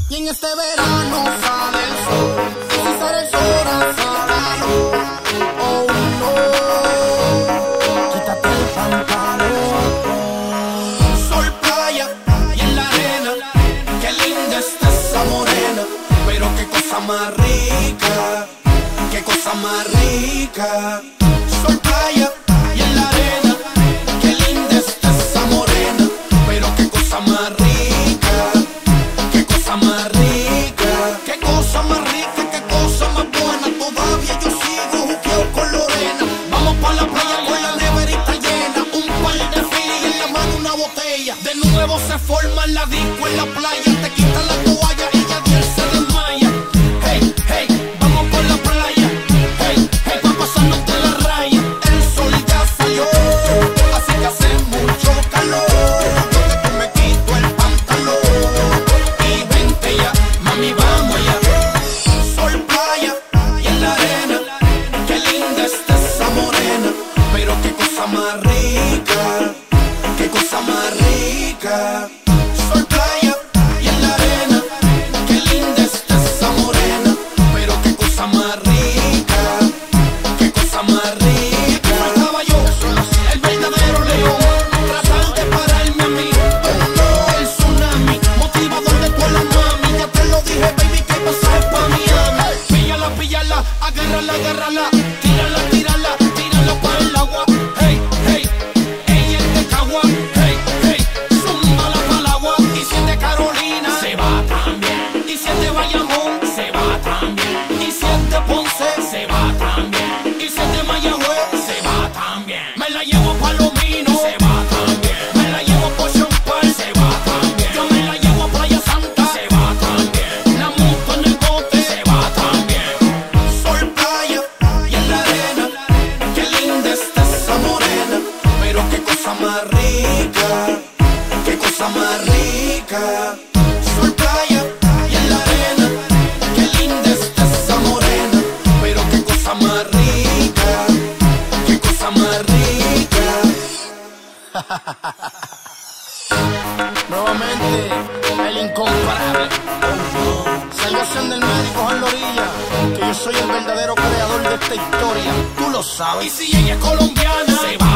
Y en este verano sale el sol. Y si sale el sol, sale. Oh no, quítate el pantalón. Sol, playa y en la arena. Qué linda está esa morena. Pero qué cosa más rica. Qué cosa más rica. Sol, playa y en la arena. Qué linda está esa morena. Pero qué cosa más rica. Qué cosa más rica. Qué cosa más rica. Qué cosa más buena. Todavía yo sigo juqueo con Lorena. Vamos pa' la playa con la neverita llena. Un par de filis y en la mano una botella. De nuevo se forma la disco en la playa. Te quitan la toalla y ya Dios se desmaya. Hey, hey, vamos por la playa. Hey, hey, pa' pasarnos de la raya. El sol ya salió, así que hace mucho calor. Yo que me quito el pantalón. Y vente ya, mami, vamos allá. Sol, playa y en la arena. Qué linda está esa morena. Pero qué cosa más rica. Qué cosa más rica. Sol, playa y en la arena. Qué linda está esa morena. Pero qué cosa más rica. Qué cosa más rica. Estaba yo, el verdadero león. Tratar de pararme a mí. Oh no, el tsunami. Motivador de toda la mami. Ya te lo dije, baby, que pasaje pa' Miami. Píllala, píllala, agárrala, agárrala. Tírala, tírala, tírala pa' el agua. Hey, hey, ella es de Cagua. Hey, hey, zúmbala pa'l agua. Y si es de Carolina, se va también. Y si es de Bayamón, se va también. Y si es de Ponce, se va también. Y si es de Mayagüez, se va también. Me la llevo a Palomino, se va también. Me la llevo a Ocean Park, se va también. Yo me la llevo a Playa Santa, se va también. La monto en el bote, se va también. Sol, playa y en la arena. Qué linda está esa morena. Pero qué cosa más rica. Qué cosa más rica. Sol, playa y en la arena. Qué linda está esa morena. Pero qué cosa más rica. Qué cosa más rica. Nuevamente, el incomparable. Salvación del médico en la orilla. Que yo soy el verdadero creador de esta historia. Tú lo sabes. Y si ella es colombiana, se va